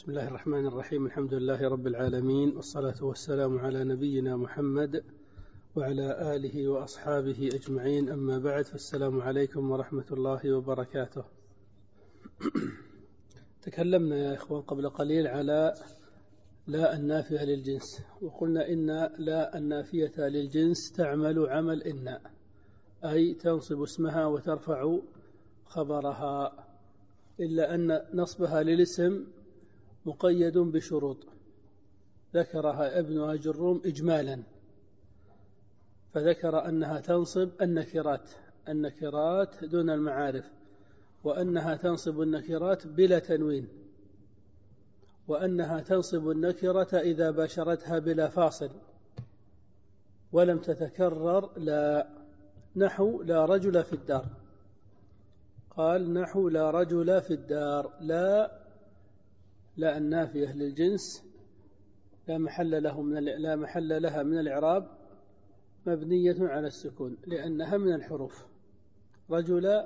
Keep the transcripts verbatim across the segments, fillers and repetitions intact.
بسم الله الرحمن الرحيم. الحمد لله رب العالمين، والصلاة والسلام على نبينا محمد وعلى آله وأصحابه أجمعين، أما بعد، فالسلام عليكم ورحمة الله وبركاته. تكلمنا يا إخوان قبل قليل على لا النافية للجنس، وقلنا إن لا النافية للجنس تعمل عمل إن، أي تنصب اسمها وترفع خبرها، إلا أن نصبها للاسم مقيد بشروط ذكرها ابن أجروم إجمالا، فذكر أنها تنصب النكرات النكرات دون المعارف، وأنها تنصب النكرات بلا تنوين، وأنها تنصب النكرة إذا باشرتها بلا فاصل ولم تتكرر. لا نحو لا رجل في الدار، قال نحو لا رجل في الدار. لا لا النافية للجنس لا محل له من لا محل لها من الإعراب، مبنية على السكون لأنها من الحروف. رجل،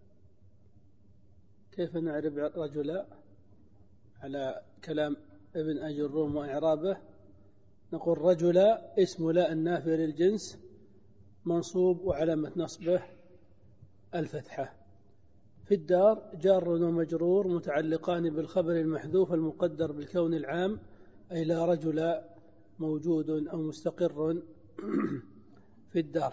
كيف نعرب رجل على كلام ابن أجروم وإعرابه؟ نقول رجل اسم لا النافية للجنس منصوب وعلامة نصبه الفتحة. في الدار جار ومجرور متعلقان بالخبر المحذوف المقدر بالكون العام، أي لا رجل موجود أو مستقر في الدار.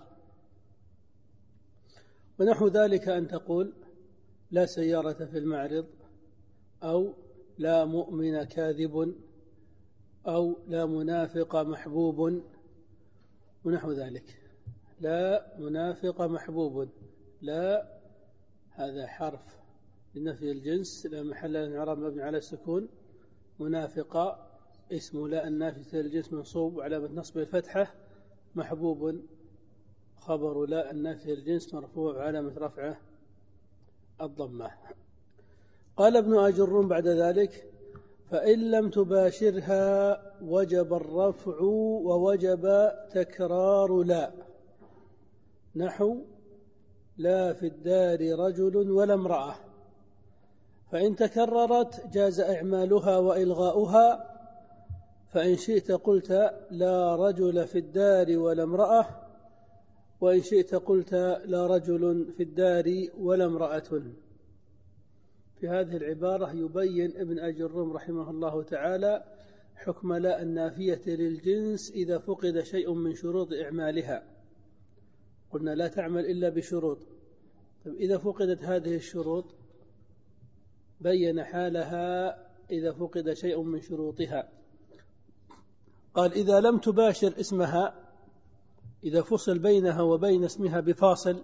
ونحو ذلك أن تقول لا سيارة في المعرض، أو لا مؤمن كاذب، أو لا منافق محبوب، ونحو ذلك. لا منافق محبوب، لا هذا حرف لنفي الجنس لا محل له من الإعراب مبني على السكون. منافق اسم لا النافية للجنس منصوب وعلامة نصبه الفتحة. محبوب خبر لا النافية للجنس مرفوع وعلامة رفعه الضمة. قال ابن أجروم بعد ذلك: فإن لم تباشرها وجب الرفع ووجب تكرار لا، نحو لا في الدار رجل ولا امرأة. فإن تكررت جاز إعمالها وإلغاؤها، فإن شئت قلت لا رجل في الدار ولا امرأة، وإن شئت قلت لا رجل في الدار ولا امرأة. في هذه العبارة يبين ابن أجروم رحمه الله تعالى حكم لا النافية للجنس إذا فقد شيء من شروط إعمالها. قلنا لا تعمل إلا بشروط، إذا فقدت هذه الشروط بين حالها إذا فقد شيء من شروطها. قال إذا لم تباشر اسمها، إذا فصل بينها وبين اسمها بفاصل،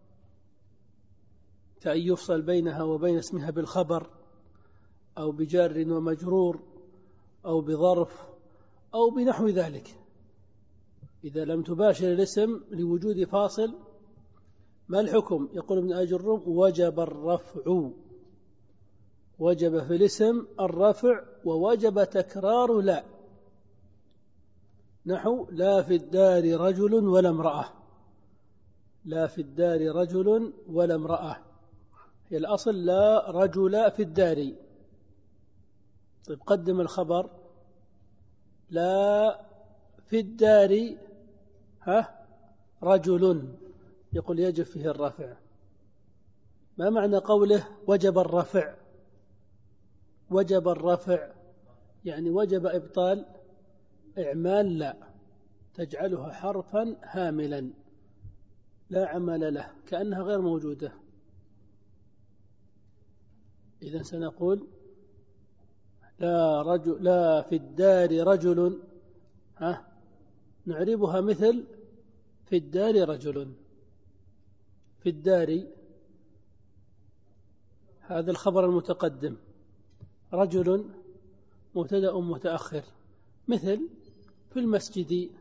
كأن يفصل بينها وبين اسمها بالخبر أو بجار ومجرور أو بظرف أو بنحو ذلك. إذا لم تباشر الاسم لوجود فاصل، ما الحكم؟ يقول ابن أجروم: وجب الرفع، وجب في الاسم الرفع ووجب تكرار لا، نحو لا في الدار رجل ولا امرأة. لا في الدار رجل ولا امرأة، هي الأصل لا رجل في الدار. طيب قدم الخبر لا في الدار ها رجل، يقول يجب فيه الرفع. ما معنى قوله وجب الرفع؟ وجب الرفع يعني وجب إبطال إعمال لا، تجعلها حرفا هاملا لا عمل له، كأنها غير موجودة. إذن سنقول لا رجل لا في الدار رجل، ها نعربها مثل في الدار رجل. في الدار هذا الخبر المتقدم، رجل مبتدأ متأخر، مثل في المسجد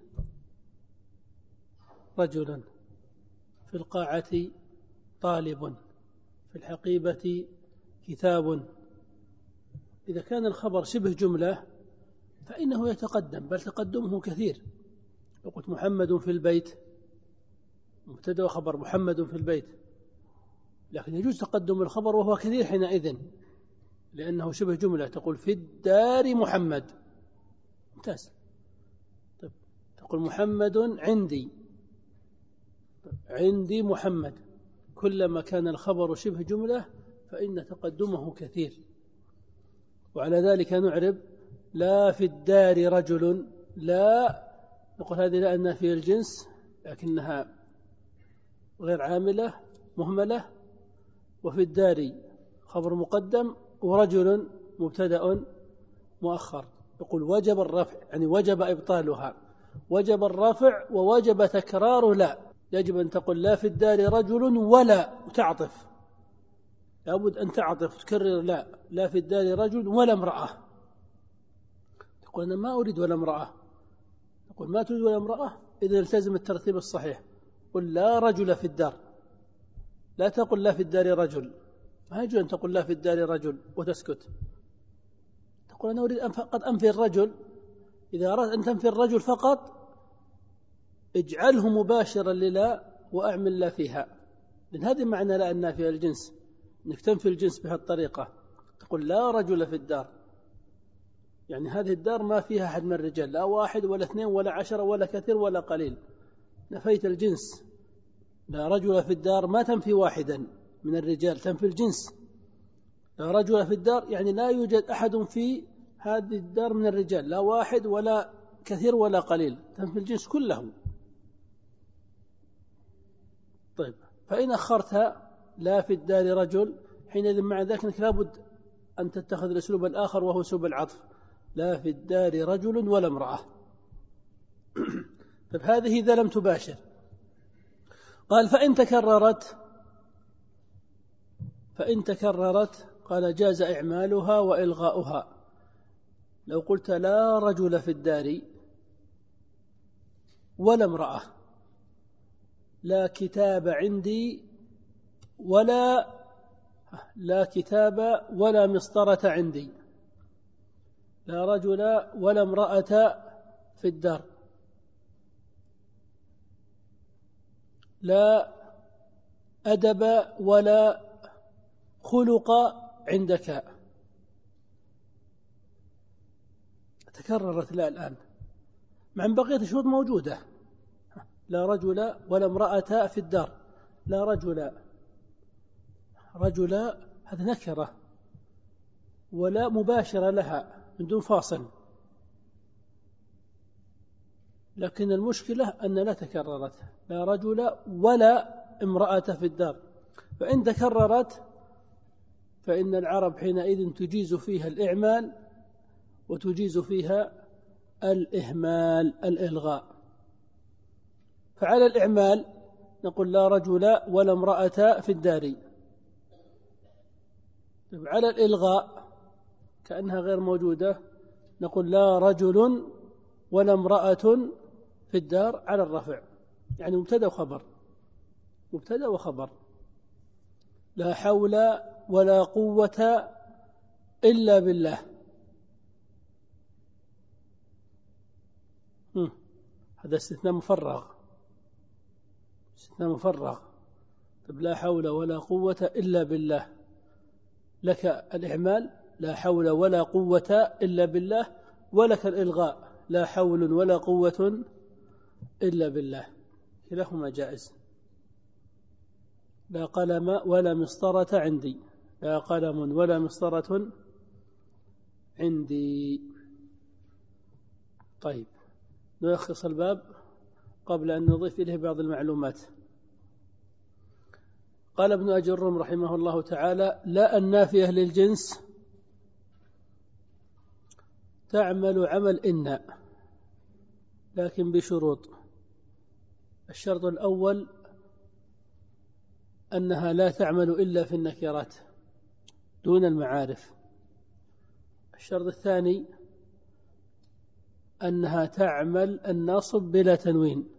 رجل، في القاعة طالب، في الحقيبة كتاب. إذا كان الخبر شبه جملة فإنه يتقدم، بل تقدمه كثير. لو قلت محمد في البيت، مبتدأ وخبر محمد في البيت، لكن يجوز تقدم الخبر وهو كثير حينئذ، لأنه شبه جملة، تقول في الدار محمد، ممتاز. طيب تقول محمد عندي، عندي محمد، كلما كان الخبر شبه جملة فإن تقدمه كثير. وعلى ذلك نعرب لا في الدار رجل، لا نقول هذه لا النافية الجنس لكنها غير عاملة مهملة، وفي الدار خبر مقدم، ورجل مبتدأ مؤخر. يقول وجب الرفع، يعني وجب إبطالها، وجب الرفع ووجب تكرار لا. يجب أن تقول لا في الدار رجل ولا، وتعطف، لابد أن تعطف تكرر لا، لا في الدار رجل ولا امرأة. تقول أنا ما أريد ولا امرأة، تقول ما تريد ولا امرأة، إذا التزم الترتيب الصحيح، قل لا رجل في الدار، لا تقل لا في الدار رجل. ما يجوز أن تقول لا في الدار رجل وتسكت، تقول أنا أريد قد أنفي الرجل. إذا أردت أن تنفي الرجل فقط اجعله مباشرا للا وأعمل لا فيها، لأن هذه معنى لا النافية الجنس، أنك تنفي الجنس بهذه الطريقة. تقول لا رجل في الدار، يعني هذه الدار ما فيها أحد من الرجال، لا واحد ولا اثنين ولا عشرة ولا كثير ولا قليل، نفيت الجنس. لا رجل في الدار ما تنفي واحدا من الرجال، تنفي الجنس. لا رجل في الدار يعني لا يوجد أحد في هذه الدار من الرجال، لا واحد ولا كثير ولا قليل، تنفي الجنس كله. طيب فإن أخرتها لا في الدار رجل، حينئذ مع ذلك أنك لابد أن تتخذ الأسلوب الآخر وهو أسلوب العطف، لا في الدار رجل ولا امرأة. طيب هذه إذا لم تباشر. قال فإن تكررت، فإن تكررت قال جاز إعمالها وإلغاؤها. لو قلت لا رجل في الدار ولا امرأة، لا كتاب عندي ولا لا كتاب ولا مسطرة عندي، لا رجل ولا امرأة في الدار، لا أدب ولا خلق عندك. تكررت لا الآن مع بقية الشروط موجودة، لا رجل ولا امرأة في الدار، لا رجل، رجل هذا نكرة ولا مباشرة لها من دون فاصل، لكن المشكلة أن لا تكررت، لا رجل ولا امرأة في الدار. فإن تكررت فإن العرب حينئذ تجيز فيها الإعمال وتجيز فيها الإهمال الإلغاء. فعلى الإعمال نقول لا رجل ولا امرأة في الدار. على الإلغاء كأنها غير موجودة نقول لا رجل ولا امرأة في الدار على الرفع، يعني مبتدأ وخبر، مبتدأ وخبر. لا حول ولا قوة إلا بالله. هذا استثناء مفرغ، استثناء مفرغ. طب لا حول ولا قوة إلا بالله، لك الإعمال لا حول ولا قوة إلا بالله، ولك الإلغاء لا حول ولا قوة إلا بالله، كلاهما جائز. لا قلم ولا مسطرة عندي، لا قلم ولا مسطرة عندي. طيب نلخص الباب قبل أن نضيف إليه بعض المعلومات. قال ابن أجي الروم رحمه الله تعالى لا النافية للجنس تعمل عمل إن، لكن بشروط. الشرط الأول أنها لا تعمل إلا في النكرات دون المعارف. الشرط الثاني أنها تعمل النصب بلا تنوين،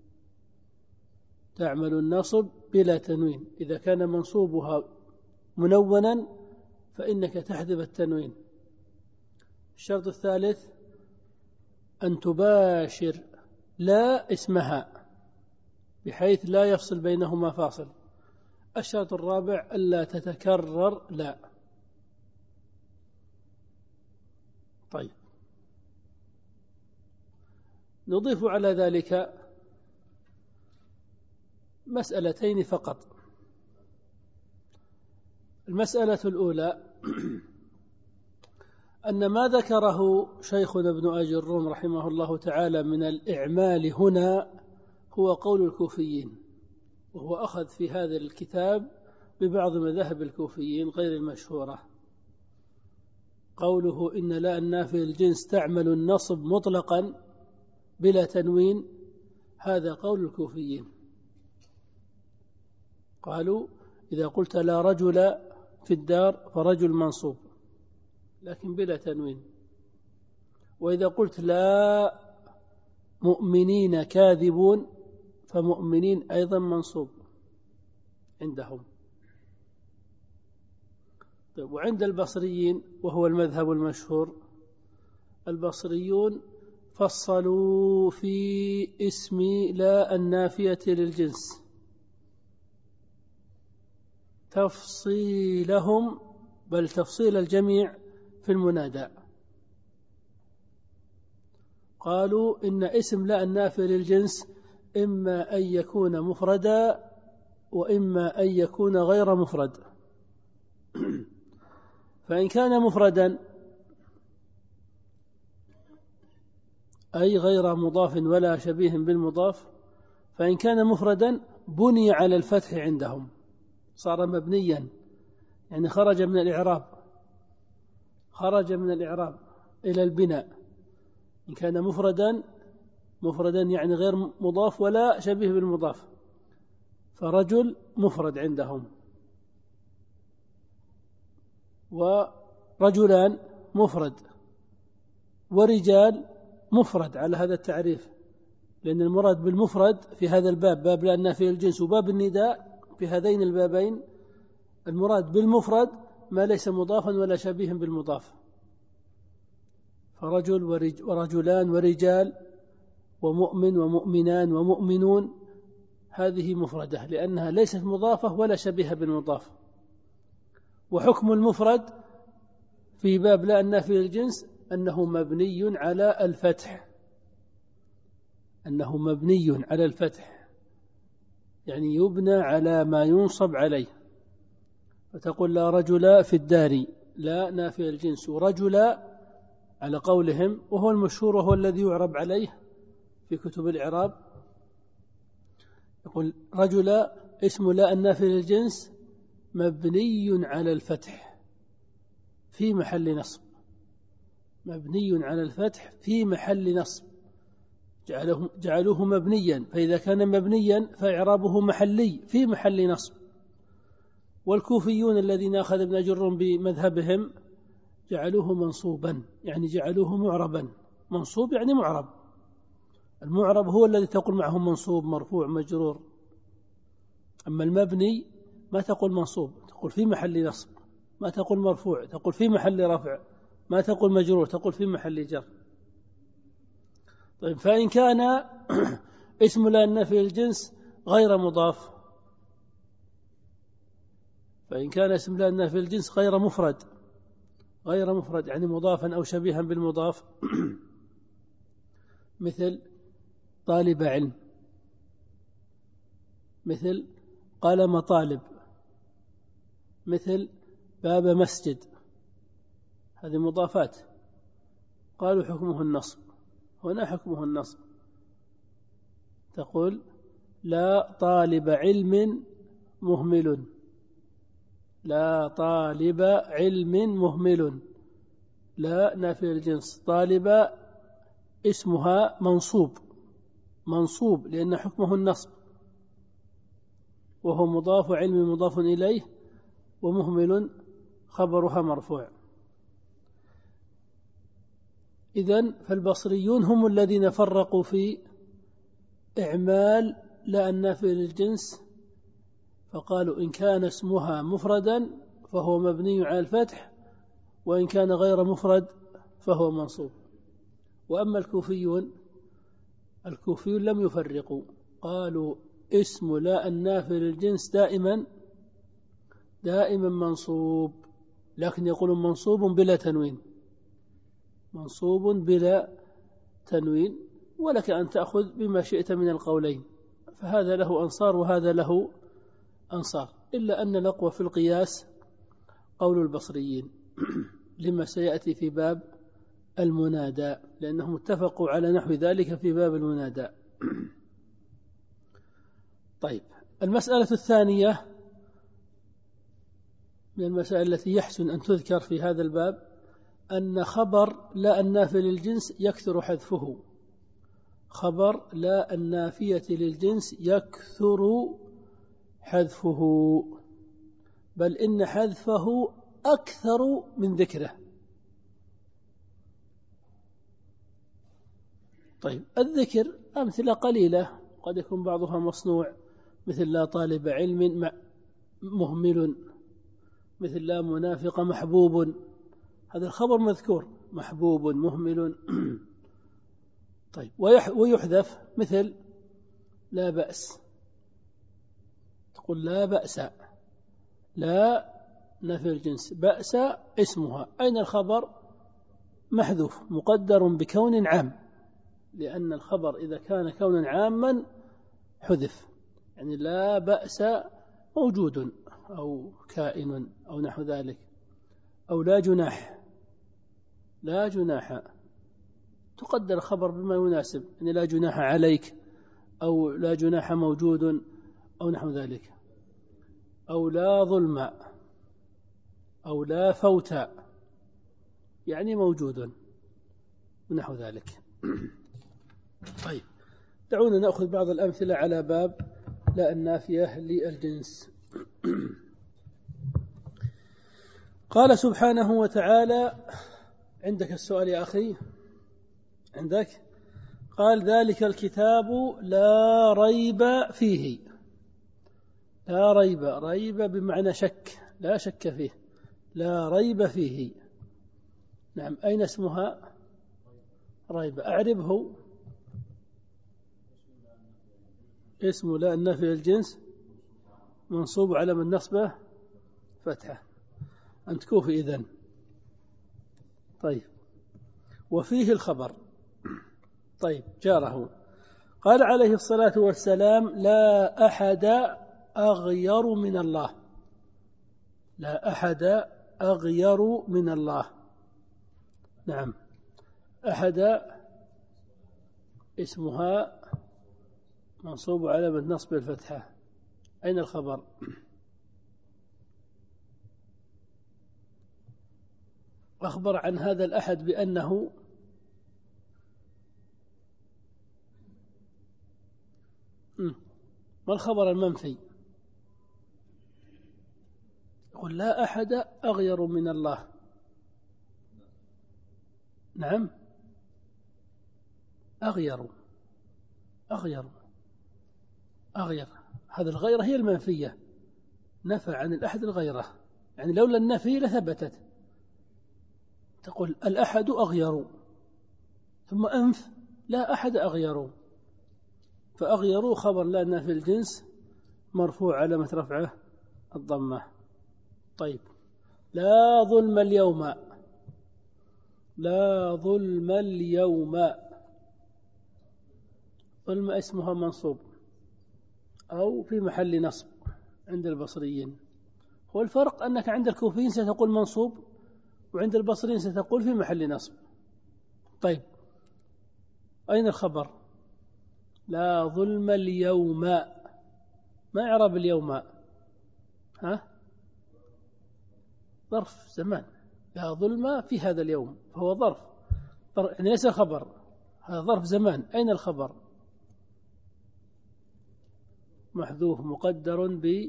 تعمل النصب بلا تنوين. إذا كان منصوبها منونا فإنك تحذف التنوين. الشرط الثالث أن تباشر لا اسمها بحيث لا يفصل بينهما فاصل. الشرط الرابع ألا تتكرر لا. طيب، نضيف على ذلك مسألتين فقط. المسألة الأولى أن ما ذكره شيخنا ابن أجي الروم رحمه الله تعالى من الإعمال هنا هو قول الكوفيين، وهو أخذ في هذا الكتاب ببعض مذاهب الكوفيين غير المشهورة. قوله إن لا النافي الجنس تعمل النصب مطلقا بلا تنوين، هذا قول الكوفيين. قالوا إذا قلت لا رجل في الدار فرجل منصوب لكن بلا تنوين، وإذا قلت لا مؤمنين كاذبون فمؤمنين أيضا منصوب عندهم. طيب، وعند البصريين وهو المذهب المشهور، البصريون فصلوا في اسم لا النافية للجنس تفصيلهم، بل تفصيل الجميع في المنادى. قالوا إن اسم لا النافية للجنس إما أن يكون مفردا وإما أن يكون غير مفرد. فإن كان مفردا أي غير مضاف ولا شبيه بالمضاف، فإن كان مفردا بني على الفتح عندهم، صار مبنيا، يعني خرج من الإعراب خرج من الإعراب إلى البناء. إن كان مفردا مفردا يعني غير مضاف ولا شبيه بالمضاف، فرجل مفرد عندهم، ورجلان مفرد، ورجال مفرد على هذا التعريف، لأن المراد بالمفرد في هذا الباب، باب لا النافي للجنس وباب النداء، في هذين البابين المراد بالمفرد ما ليس مضافا ولا شبيه بالمضاف. فرجل ورجلان ورجال ومؤمن ومؤمنان ومؤمنون، هذه مفردة لأنها ليست مضافة ولا شبيه بالمضاف. وحكم المفرد في باب لا النافي للجنس أنه مبني على الفتح أنه مبني على الفتح يعني يبنى على ما ينصب عليه. فتقول لا رجل في الدار، لا نافي الجنس، ورجل على قولهم وهو المشهور وهو الذي يعرب عليه في كتب الإعراب، يقول رجل اسم لا النافي للجنس مبني على الفتح في محل نصب، مبني على الفتح في محل نصب، جعلوه, جعلوه مبنيا، فإذا كان مبنيا فإعرابه محلي في محل نصب. والكوفيون الذين أخذ ابن أجي الروم بمذهبهم جعلوه منصوبا، يعني جعلوه معربا. منصوب يعني معرب، المعرب هو الذي تقول معه منصوب مرفوع مجرور، أما المبني ما تقول منصوب، تقول في محل نصب، ما تقول مرفوع، تقول في محل رفع، ما تقول مجرور، تقول في محل جر. طيب، فإن كان اسم لا النافي للجنس غير مضاف، فإن كان اسم لا النافي للجنس غير مفرد غير مفرد يعني مضافا أو شبيها بالمضاف مثل طالب علم، مثل قلم طالب، مثل باب مسجد، هذه مضافات، قالوا حكمه النصب. هنا حكمه النصب، تقول لا طالب علم مهمل، لا طالب علم مهمل، لا نافي الجنس، طالب اسمها منصوب منصوب لأن حكمه النصب، وهو مضاف علم مضاف إليه، ومهمل خبرها مرفوع. إذن فالبصريون هم الذين فرقوا في إعمال لا النافي للجنس، فقالوا إن كان اسمها مفردا فهو مبني على الفتح، وإن كان غير مفرد فهو منصوب. وأما الكوفيون الكوفيون لم يفرقوا، قالوا اسم لا النافي للجنس دائما دائما منصوب، لكن يقولون منصوب بلا تنوين، منصوب بلا تنوين، ولك أن تأخذ بما شئت من القولين، فهذا له أنصار وهذا له أنصار، إلا أن الأقوى في القياس قول البصريين لما سيأتي في باب المنادى، لأنهم اتفقوا على نحو ذلك في باب المنادى. طيب، المسألة الثانية من المسائل التي يحسن أن تذكر في هذا الباب أن خبر لا النافي للجنس يكثر حذفه. خبر لا النافية للجنس يكثر حذفه، بل إن حذفه أكثر من ذكره. طيب، الذكر أمثلة قليلة قد يكون بعضها مصنوع، مثل لا طالب علم مهمل، مثل لا منافق محبوب، هذا الخبر مذكور، محبوب مهمل. طيب، ويحذف مثل لا بأس، تقول لا بأس، لا نفي الجنس، بأس اسمها، أين الخبر؟ محذوف مقدر بكون عام، لأن الخبر إذا كان كونا عاما حذف، يعني لا بأس موجود أو كائن أو نحو ذلك، أو لا جناح، لا جناح تقدر خبر بما يناسب، يعني لا جناح عليك، أو لا جناح موجود أو نحو ذلك، أو لا ظلم، أو لا فوت، يعني موجود ونحو ذلك. طيب، دعونا نأخذ بعض الأمثلة على باب لا النافية للجنس. قال سبحانه وتعالى، عندك السؤال يا أخي؟ عندك؟ قال ذلك الكتاب لا ريب فيه. لا ريب، ريب بمعنى شك، لا شك فيه، لا ريب فيه. نعم، أين اسمها؟ ريب، أعربه. اسم لا النافي الجنس منصوب على من نصبه فتحة، أنت كوفي إذن. طيب، وفيه الخبر. طيب، جاره. قال عليه الصلاة والسلام لا أحد أغير من الله. لا أحد أغير من الله. نعم، أحد اسمها منصوب على من نصب الفتحة، أين الخبر؟ أخبر عن هذا الأحد بأنه ما الخبر المنفي؟ يقول لا أحد أغير من الله. نعم، أغير، أغير، أغير، هذا الغيرة هي المنفية، نفى عن الأحد الغيرة، يعني لولا النفي لثبتت. تقول الأحد أغير، ثم أنف لا أحد أغير، فأغيروا خبر لا نافي الجنس مرفوع علامة رفعه الضمة. طيب، لا ظلم اليوم. لا ظلم اليوم، ظلم اسمها منصوب أو في محل نصب عند البصريين. هو الفرق أنك عند الكوفيين ستقول منصوب، وعند البصريين ستقول في محل نصب. طيب، أين الخبر؟ لا ظلم اليوم، ما إعراب اليوم؟ ها؟ ظرف زمان، لا ظلم في هذا اليوم، فهو ظرف، يعني ليس خبر، هذا ظرف زمان. أين الخبر؟ محذوف مقدر ب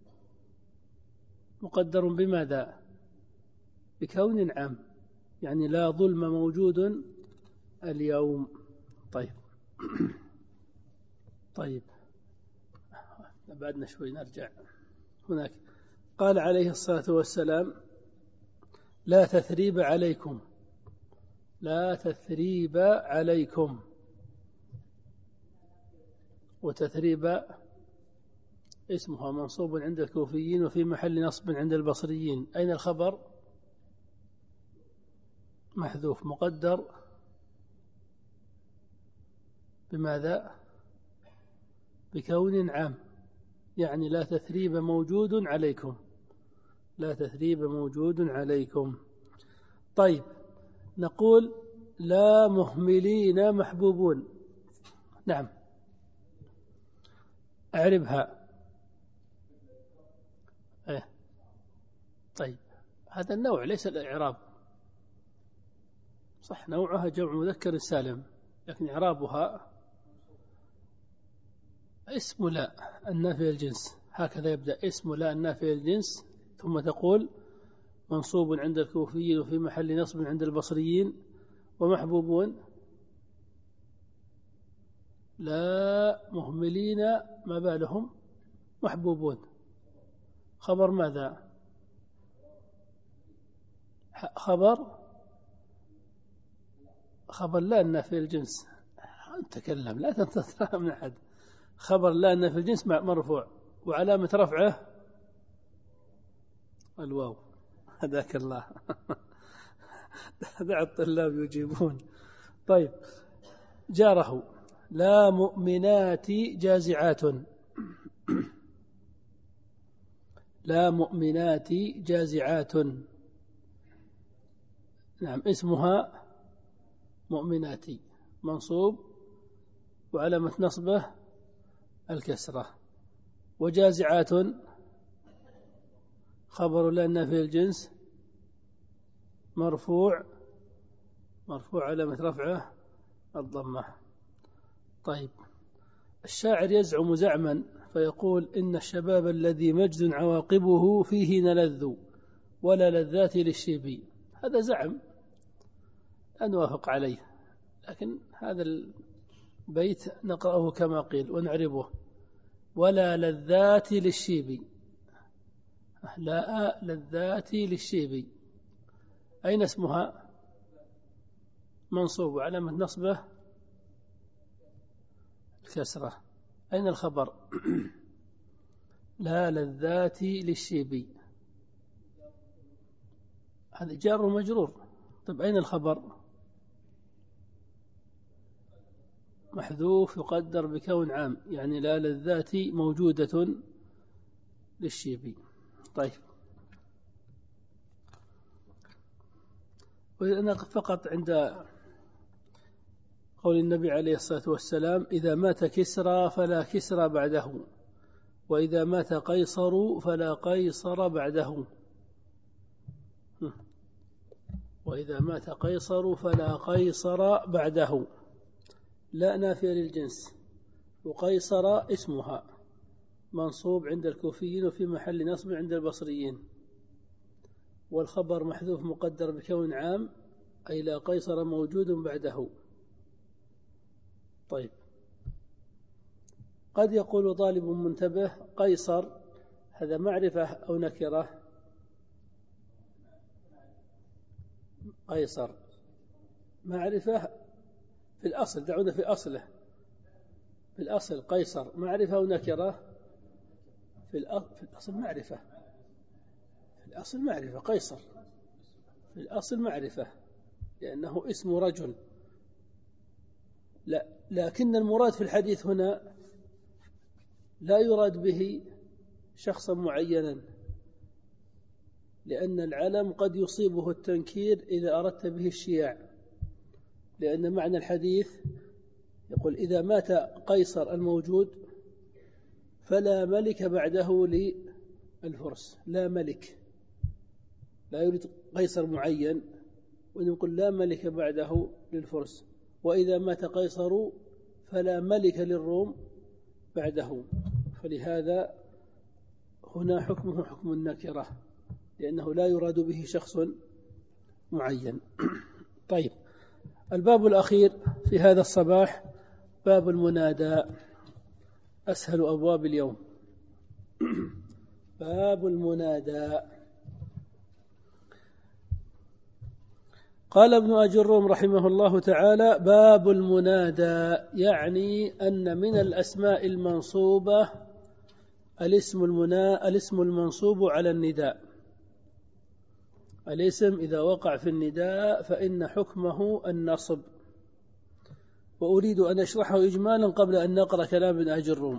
مقدر بماذا؟ بكون عام، يعني لا ظلم موجود اليوم. طيب طيب بعدنا شوي نرجع هناك. قال عليه الصلاة والسلام لا تثريب عليكم. لا تثريب عليكم، وتثريب اسمها منصوب عند الكوفيين وفي محل نصب عند البصريين. أين الخبر؟ محذوف مقدر بماذا؟ بكون عام، يعني لا تثريب موجود عليكم، لا تثريب موجود عليكم. طيب نقول لا مهملين محبوبون. نعم أعربها. إيه. طيب هذا النوع ليس الإعراب، صح نوعها جمع مذكر سالم، لكن إعرابها اسم لا النافي الجنس، هكذا يبدأ اسم لا النافي الجنس، ثم تقول منصوب عند الكوفيين وفي محل نصب عند البصريين، ومحبوبون لا مهملين ما بالهم محبوبون. خبر ماذا؟ خبر خبر لا النافي الجنس، تكلم لا تنتظر من أحد. خبر لا النافي الجنس مرفوع وعلامة رفعه الواو. هداك الله. دع الطلاب يجيبون. طيب جاره لا مؤمنات جازعات، لا مؤمنات جازعات. نعم اسمها مؤمنات منصوب وعلامة نصبه الكسرة، وجازعات خبر لا النافي الجنس مرفوع مرفوع علامة رفعه الضمة. طيب الشاعر يزعم زعما فيقول إن الشباب الذي مجد عواقبه فيه نلذ ولا لذات للشيب. هذا زعم لا نوافق عليه، لكن هذا البيت نقرأه كما قيل ونعربه. ولا لذات للشيب، لا لذات للشيب. أين اسمها؟ منصوب علامة نصبه الكسرة. أين الخبر؟ لا لذات للشيب، هذا جار ومجرور. طيب أين الخبر؟ محذوف يقدر بكون عام، يعني لا لذات موجودة للشيب. طيب وأنا فقط عند قول النبي عليه الصلاة والسلام إذا مات كسرى فلا كسرى بعده، وإذا مات قيصر فلا قيصر بعده. وإذا مات قيصر فلا قيصر بعده. لا نافية للجنس، وقيصر اسمها منصوب عند الكوفيين وفي محل نصب عند البصريين، والخبر محذوف مقدر بكون عام أي لا قيصر موجود بعده. طيب قد يقول طالب منتبه قيصر هذا معرفة أو نكرة؟ قيصر معرفة في الأصل، دعونا في أصله. في الأصل قيصر معرفة أو نكرة؟ في الأصل معرفة، في الأصل معرفة قيصر، في الأصل معرفة لأنه اسم رجل. لا لكن المراد في الحديث هنا لا يراد به شخصا معينا، لأن العلم قد يصيبه التنكير إذا أردت به الشياع، لأن معنى الحديث يقول إذا مات قيصر الموجود فلا ملك بعده للفرس. لا ملك، لا يريد قيصر معين، ونقول لا ملك بعده للفرس. وإذا مات قيصر فلا ملك للروم بعده، فلهذا هنا حكمه حكم النكرة لأنه لا يراد به شخص معين. طيب الباب الأخير في هذا الصباح باب المنادى، أسهل أبواب اليوم. باب المنادى. قال ابن أجرم رحمه الله تعالى باب المنادى، يعني أن من الأسماء المنصوبة الاسم المنا الاسم المنصوب على النداء. الاسم إذا وقع في النداء فإن حكمه النصب. وأريد أن أشرحه إجمالا قبل أن نقرأ كلام ابن أجي الروم.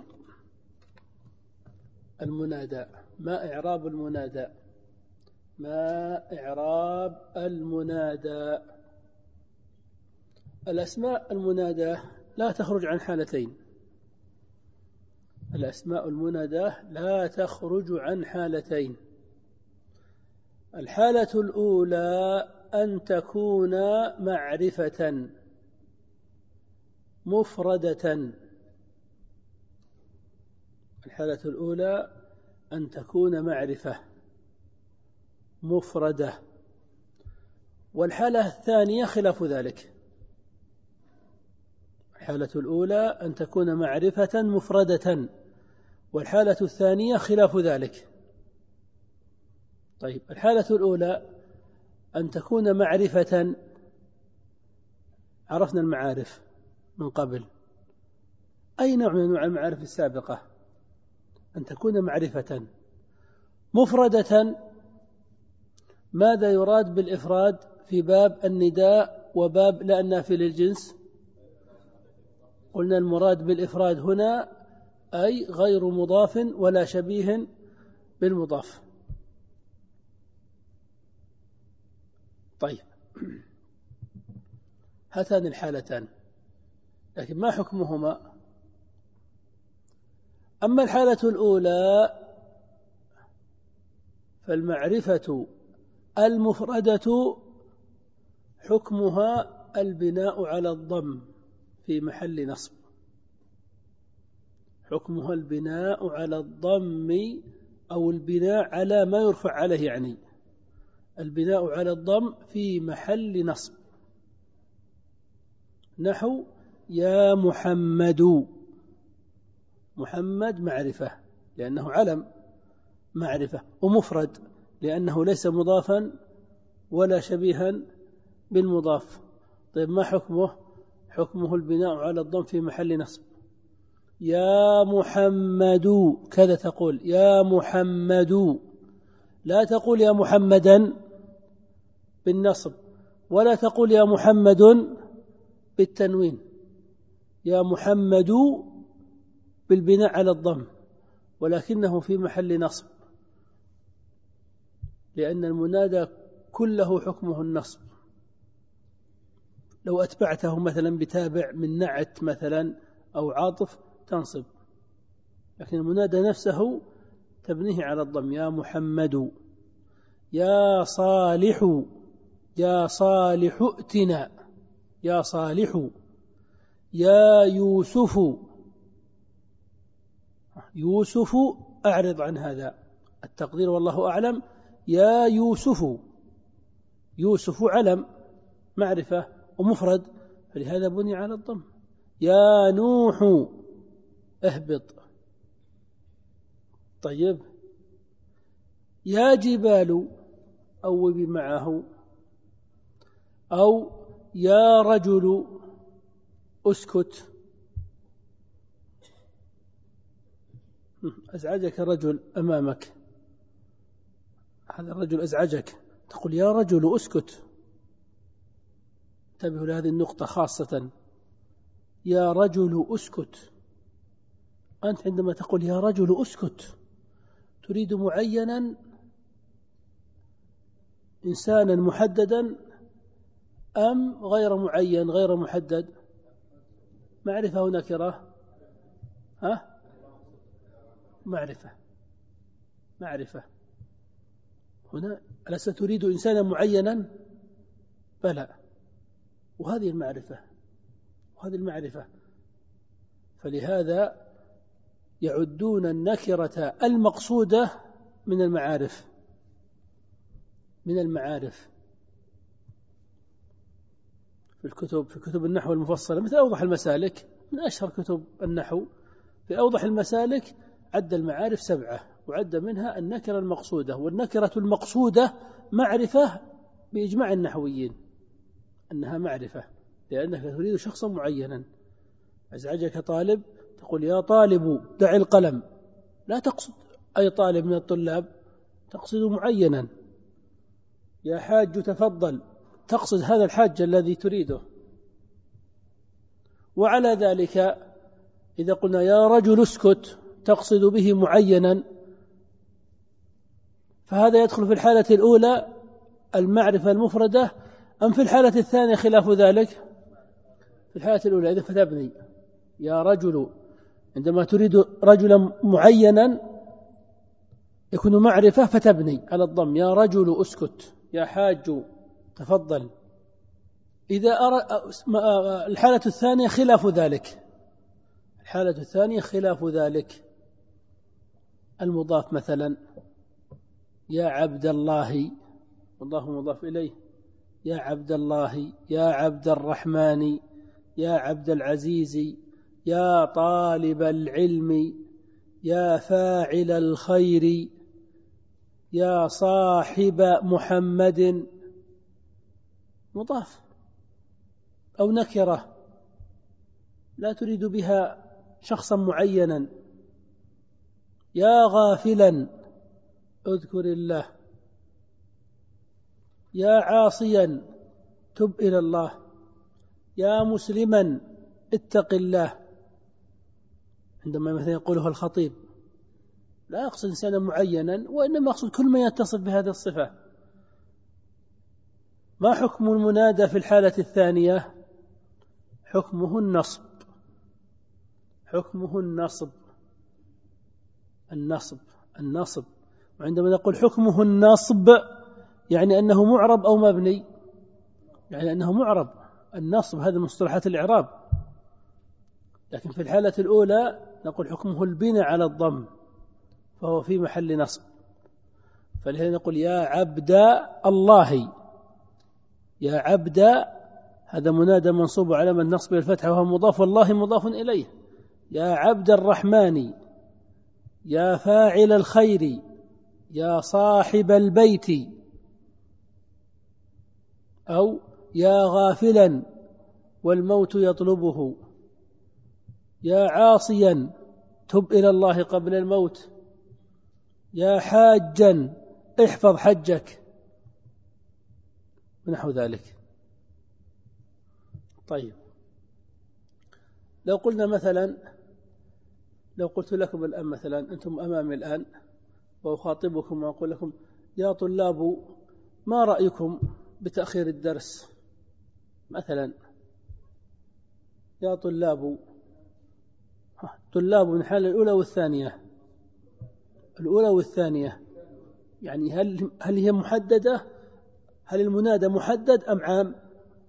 المنادى، ما إعراب المنادى؟ ما إعراب المنادى؟ الأسماء المنادى لا تخرج عن حالتين. الأسماء المنادى لا تخرج عن حالتين. الحالة الأولى أن تكون معرفة مفردة. الحالة الأولى أن تكون معرفة مفردة. والحالة الثانية خلاف ذلك. الحالة الأولى أن تكون معرفة مفردة، والحالة الثانية خلاف ذلك. طيب، الحالة الأولى أن تكون معرفة، عرفنا المعارف من قبل. أي نوع من أنواع المعارف السابقة؟ أن تكون معرفة مفردة. ماذا يراد بالإفراد في باب النداء وباب لا النافي للجنس؟ قلنا المراد بالإفراد هنا أي غير مضاف ولا شبيه بالمضاف. طيب، هاتان الحالتان، لكن ما حكمهما؟ أما الحالة الأولى فالمعرفة المفردة حكمها البناء على الضم في محل نصب. حكمها البناء على الضم أو البناء على ما يرفع عليه، يعني البناء على الضم في محل نصب. نحو يا محمد. محمد معرفة لأنه علم معرفة، ومفرد لأنه ليس مضافا ولا شبيها بالمضاف. طيب، ما حكمه؟ حكمه البناء على الضم في محل نصب. يا محمد، كذا تقول يا محمد، لا تقول يا محمدا بالنصب، ولا تقول يا محمد بالتنوين. يا محمد بالبناء على الضم، ولكنه في محل نصب، لأن المنادى كله حكمه النصب. لو أتبعته مثلا بتابع من نعت مثلا أو عاطف تنصب، لكن المنادى نفسه تبنيه على الضم. يا محمد، يا صالح، يا صالح ائتنا، يا صالح. يا يوسف، يوسف أعرض عن هذا التقدير والله أعلم. يا يوسف، يوسف علم معرفة ومفرد، فلهذا بني على الضم. يا نوح اهبط. طيب، يا جبال أوبي معه، أو يا رجل أسكت. أزعجك رجل أمامك، هذا الرجل أزعجك، تقول يا رجل أسكت. انتبهوا لهذه النقطة خاصة، يا رجل أسكت. أنت عندما تقول يا رجل أسكت تريد معينا، إنسانا محددا، أم غير معين غير محدد؟ معرفة ونكرة؟ ها؟ معرفة معرفة هنا. ألست تريد إنسانا معينا؟ بلى، وهذه المعرفة وهذه المعرفة. فلهذا يعدون النكرة المقصودة من المعارف من المعارف في الكتب في كتب النحو المفصلة، مثل أوضح المسالك من أشهر كتب النحو. في أوضح المسالك عد المعارف سبعة، وعد منها النكرة المقصودة. والنكرة المقصودة معرفة بإجماع النحويين أنها معرفة، لأنك تريد شخصا معينا. أزعجك طالب تقول يا طالب دع القلم، لا تقصد أي طالب من الطلاب، تقصد معينا. يا حاج تفضل، تقصد هذا الحاج الذي تريده. وعلى ذلك إذا قلنا يا رجل اسكت تقصد به معينا، فهذا يدخل في الحالة الأولى المعرفة المفردة، أم في الحالة الثانية خلاف ذلك؟ في الحالة الأولى إذا فتبني يا رجل، عندما تريد رجلا معينا يكون معرفة فتبني على الضم، يا رجل اسكت، يا حاج تفضل. إذا أرى الحالة الثانية خلاف ذلك، الحالة الثانية خلاف ذلك، المضاف مثلا يا عبد الله، والله مضاف إليه، يا عبد الله، يا عبد الرحمن، يا عبد العزيز، يا طالب العلم، يا فاعل الخير، يا صاحب محمد، مضاف أو نكرة لا تريد بها شخصا معينا. يا غافلا اذكر الله، يا عاصيا تب إلى الله، يا مسلما اتق الله. عندما مثلا يقوله الخطيب لا يقصد إنسانا معينا، وإنما يقصد كل من يتصف بهذه الصفة. ما حكم المنادى في الحالة الثانية؟ حكمه النصب، حكمه النصب النصب النصب وعندما نقول حكمه النصب يعني أنه معرب أو مبني، يعني أنه معرب. النصب هذا مصطلحات الإعراب، لكن في الحالة الأولى نقول حكمه البناء على الضم، فهو في محل نصب. فلهذا نقول يا عبد الله، يا عبد هذا منادى منصوب على من نصب الفتح وهو مضاف، والله مضاف إليه. يا عبد الرحمن، يا فاعل الخير، يا صاحب البيت، أو يا غافلا والموت يطلبه، يا عاصيا تب إلى الله قبل الموت، يا حاجا احفظ حجك، ونحو ذلك. طيب لو قلنا مثلا، لو قلت لكم الآن مثلا أنتم أمامي الآن وأخاطبكم وأقول لكم يا طلاب ما رأيكم بتأخير الدرس مثلا؟ يا طلاب، طلاب من الحالة الأولى والثانية، الأولى والثانية، يعني هل هل هي محددة؟ هل المنادى محدد أم عام؟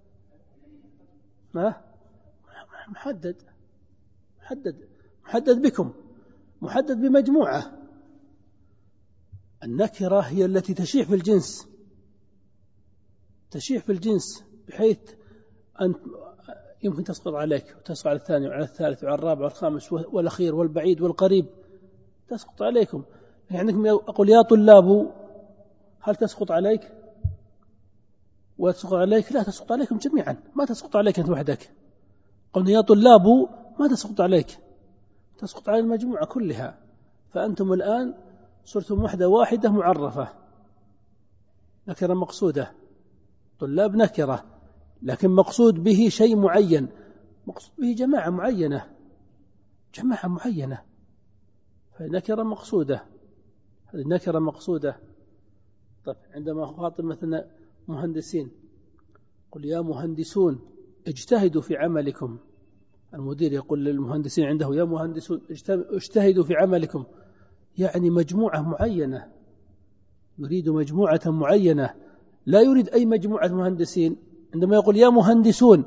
ما محدد، محدد محدد بكم، محدد بمجموعة. النكرة هي التي تشيع في الجنس، تشيع في الجنس بحيث أن يمكن تسقط عليك وتسقط على الثاني وعلى الثالث وعلى الرابع والخامس والأخير والبعيد والقريب، تسقط عليكم. يعني أقول يا طلاب، هل تسقط عليك وتسقط عليك؟ لا، تسقط عليكم جميعا، ما تسقط عليك أنت وحدك. قلنا يا طلاب ما تسقط عليك، تسقط على المجموعة كلها. فأنتم الآن صرتم وحدة واحدة معرفة، نكرة مقصودة. طلاب نكرة، لكن مقصود به شيء معين، مقصود به جماعة معينة، جماعة معينة، فنكرة مقصودة، هذه نكرة مقصودة. طيب عندما أخاطب مثلا مهندسين قل يا مهندسون اجتهدوا في عملكم، المدير يقول للمهندسين عنده يا مهندسون اجتهدوا في عملكم، يعني مجموعة معينة، يريد مجموعة معينة، لا يريد أي مجموعة مهندسين. عندما يقول يا مهندسون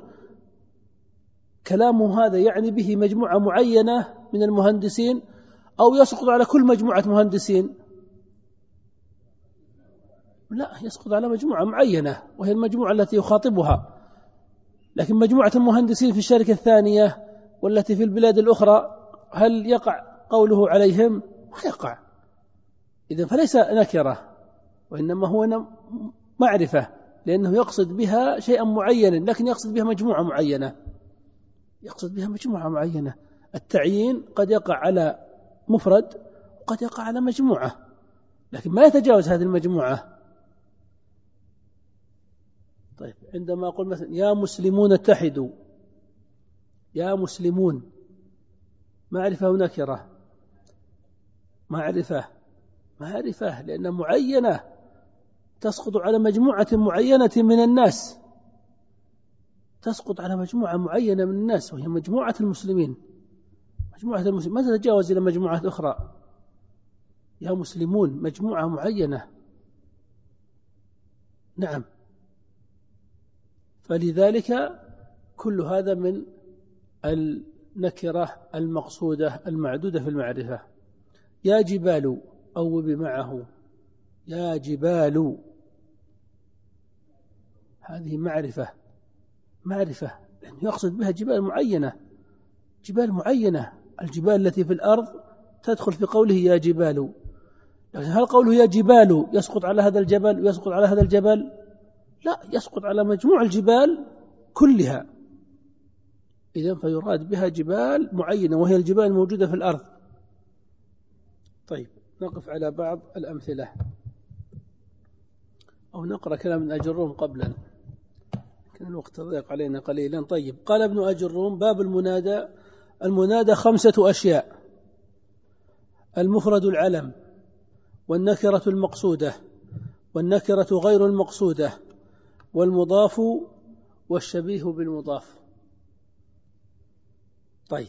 كلامه هذا يعني به مجموعة معينة من المهندسين، أو يسقط على كل مجموعة مهندسين؟ لا، يسقط على مجموعة معينة وهي المجموعة التي يخاطبها. لكن مجموعة المهندسين في الشركة الثانية والتي في البلاد الأخرى هل يقع قوله عليهم؟ ما يقع. إذن فليس نكرة، وإنما هو معرفة، لأنه يقصد بها شيئا معينا، لكن يقصد بها مجموعة معينة، يقصد بها مجموعة معينة. التعيين قد يقع على مفرد وقد يقع على مجموعة، لكن ما يتجاوز هذه المجموعة. طيب عندما أقول مثلا يا مسلمون اتحدوا، يا مسلمون، معرفة ونكرة؟ معرفة، معرفة لأن معينة تسقط على مجموعة معينة من الناس، تسقط على مجموعة معينة من الناس وهي مجموعة المسلمين. مجموعة المسلمين ماذا تتجاوز إلى مجموعات أخرى؟ يا مسلمون مجموعة معينة. نعم، فلذلك كل هذا من النكرة المقصودة المعدودة في المعرفة. يا جبال أوب معه، يا جبال، هذه معرفة، معرفة يقصد بها جبال معينة، جبال معينة. الجبال التي في الأرض تدخل في قوله يا جبال، لكن هل قوله يا جبال يسقط على هذا الجبل ويسقط على هذا الجبل؟ لا، يسقط على مجموع الجبال كلها. إذن فيراد بها جبال معينة وهي الجبال الموجودة في الأرض. طيب نقف على بعض الأمثلة أو نقرأ كلام ابن أجروم قبلا، كان الوقت ضيق علينا قليلا. طيب قال ابن أجروم باب المنادى. المنادى خمسة أشياء: المفرد العلم، والنكرة المقصودة، والنكرة غير المقصودة، والمضاف، والشبيه بالمضاف. طيب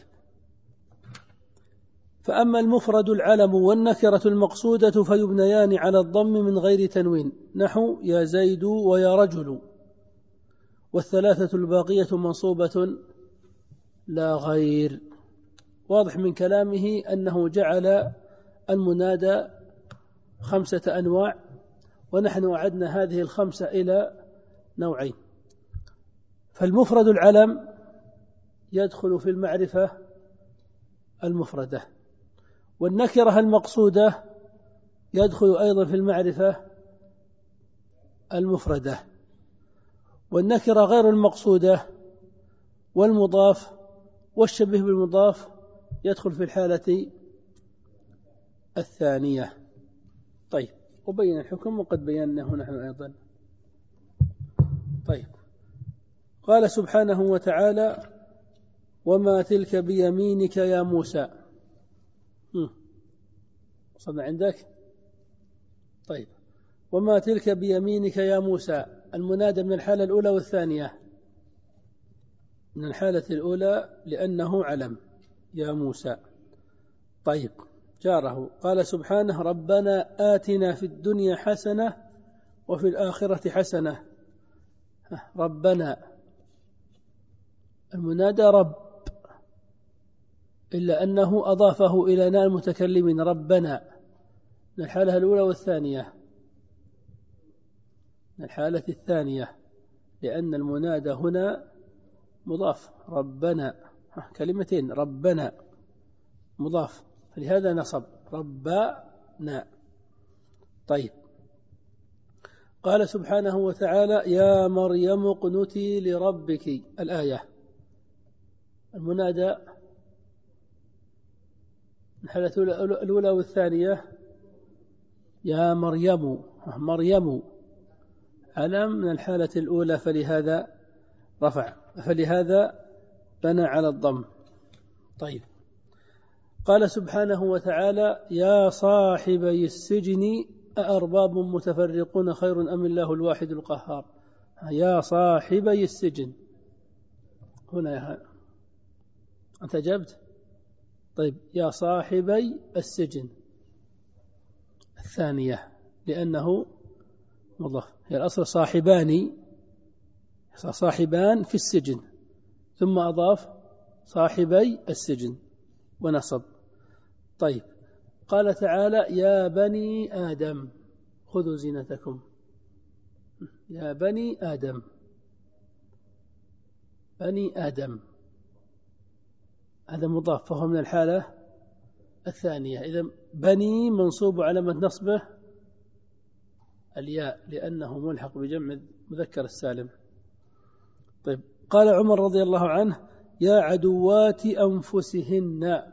فأما المفرد العلم والنكرة المقصودة فيبنيان على الضم من غير تنوين، نحو يا زيد ويا رجل، والثلاثة الباقية منصوبة لا غير. واضح من كلامه أنه جعل المنادى خمسة أنواع، ونحن أعدنا هذه الخمسة إلى نوعين. فالمفرد العلم يدخل في المعرفة المفردة، والنكرة المقصودة يدخل أيضا في المعرفة المفردة، والنكرة غير المقصودة والمضاف والشبيه بالمضاف يدخل في الحالة الثانية. طيب وبين الحكم وقد بيناه نحن أيضا. طيب قال سبحانه وتعالى وما تلك بيمينك يا موسى. وصلنا عندك؟ طيب وما تلك بيمينك يا موسى، المنادى من الحالة الأولى والثانية. من الحالة الأولى لأنه علم يا موسى. طيب جاره قال سبحانه ربنا آتنا في الدنيا حسنة وفي الآخرة حسنة. ربنا المنادى رب، إلا أنه أضافه إلى ناء المتكلمين ربنا. من الحالة الأولى والثانية، من الحالة الثانية لأن المنادى هنا مضاف. ربنا كلمتين، ربنا مضاف، فلهذا نصب ربنا. طيب قال سبحانه وتعالى يا مريم اقنتي لربك، الآية. المنادى الحالة الأولى والثانية يا مريم، مريم علم من الحالة الأولى، فلهذا رفع، فلهذا بنى على الضم. طيب قال سبحانه وتعالى يا صاحبي السجن أأرباب متفرقون خير أم الله الواحد القهار. يا صاحبي السجن هنا يا أنت جبت. طيب يا صاحبي السجن الثانية لأنه مضاف، هي الأصل صاحبان، صاحبان في السجن، ثم أضاف صاحبي السجن ونصب. طيب قال تعالى يا بني آدم خذوا زينتكم، يا بني آدم، بني آدم هذا مضاف فهو من الحالة الثانية. إذن بني منصوب علامة نصبه الياء لأنه ملحق بجمع مذكر السالم. طيب قال عمر رضي الله عنه يا عدوات أنفسهن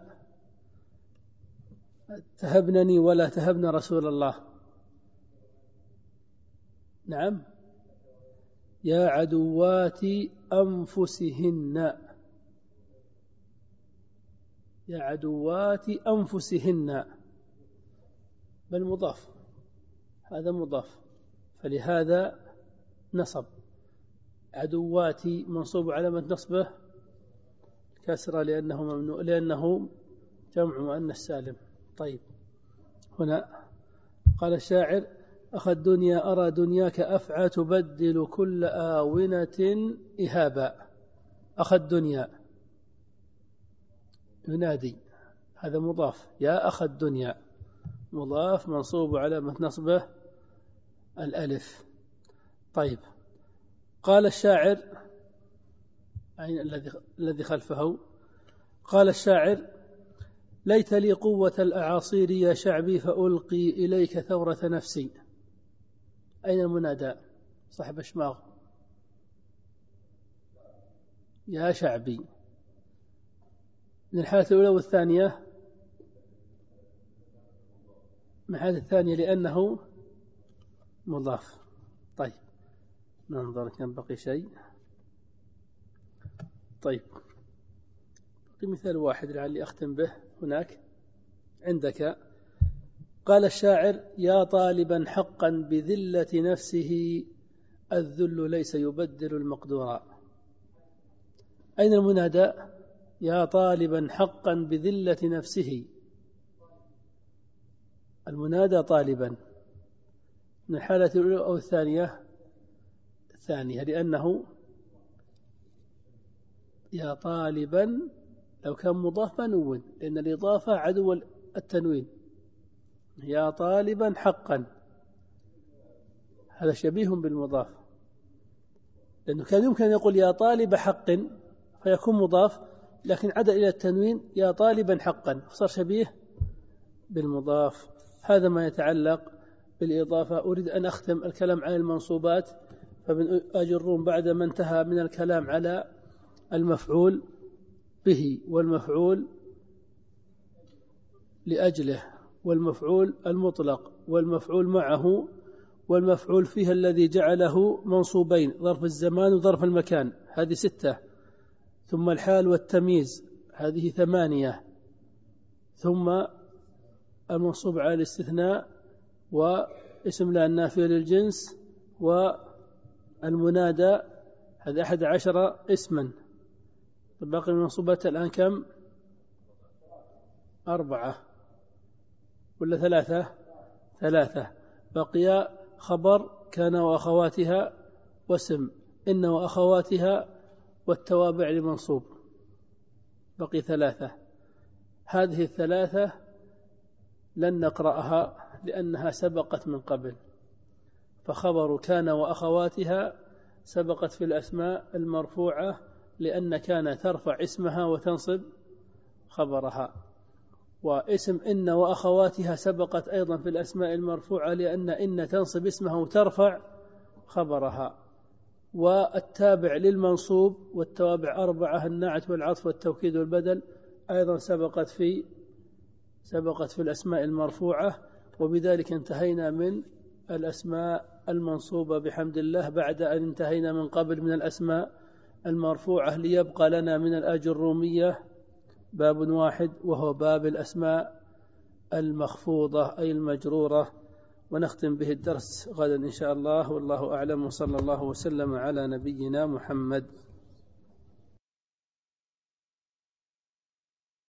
تهبنني ولا تهبن رسول الله. نعم يا عدوات أنفسهن، يا عدوات أنفسهن، بل مضاف، هذا مضاف، فلهذا نصب. عدوات منصوب علامة نصبه كسرة لأنه ممنوع، لأنه جمع مؤنث سالم. طيب، هنا قال الشاعر: أخ الدنيا أرى دنياك أفعى تبدل كل آونة إهابا. أخ الدنيا ينادي، هذا مضاف، يا أخ الدنيا مضاف منصوب علامة نصبه الألف. طيب، قال الشاعر، أين الذي الذي خلفه؟ قال الشاعر: ليت لي قوة الأعاصير يا شعبي فألقي إليك ثورة نفسي. أين المنادى؟ صاحب الشماغ، يا شعبي، من الحالة الأولى والثانية، من الحالة الثانية لأنه مضاف. طيب، ننظر كم بقي شيء. طيب، بقي مثال واحد لعلي أختم به هناك عندك. قال الشاعر: يا طالبا حقا بذلة نفسه الذل ليس يبدل المقدورا. أين المنادى؟ يا طالبا حقا بذلة نفسه، المنادى طالبا، من الحالة الأولى أو الثانية؟ الثانية، لأنه يا طالبا لو كان مضاف نون، لأن الإضافة عدو التنوين. يا طالبا حقا، هذا شبيه بالمضاف، لأنه كان يمكن أن يقول يا طالب حق فيكون مضاف، لكن عاد إلى التنوين يا طالبا حقا فصار شبيه بالمضاف. هذا ما يتعلق بالإضافة. أريد أن أختم الكلام عن المنصوبات، فمن أجرون بعد ما انتهى من الكلام على المفعول به والمفعول لأجله والمفعول المطلق والمفعول معه والمفعول فيه الذي جعله منصوبين، ظرف الزمان وظرف المكان، هذه ستة. ثم الحال والتمييز، هذه ثمانية. ثم المنصوب على الاستثناء واسم لا النافية للجنس والمنادى، هذا أحد عشر اسما. باقي المنصوبات الآن كم؟ أربعة ولا ثلاثة؟ ثلاثة. بقي خبر كان وأخواتها واسم إن وأخواتها والتوابع لمنصوب، بقي ثلاثة. هذه الثلاثة لن نقرأها لأنها سبقت من قبل، فخبر كان وأخواتها سبقت في الأسماء المرفوعة لأن كان ترفع اسمها وتنصب خبرها، واسم إن وأخواتها سبقت أيضا في الأسماء المرفوعة لأن إن تنصب اسمها وترفع خبرها. والتابع للمنصوب والتوابع أربعة، النعت والعطف والتوكيد والبدل، أيضا سبقت في سبقت في الأسماء المرفوعة. وبذلك انتهينا من الأسماء المنصوبة بحمد الله، بعد أن انتهينا من قبل من الأسماء المرفوعة. ليبقى لنا من الأجرومية باب واحد، وهو باب الأسماء المخفوضة أي المجرورة، ونختم به الدرس غدا إن شاء الله. والله أعلم، وصلى الله وسلم على نبينا محمد.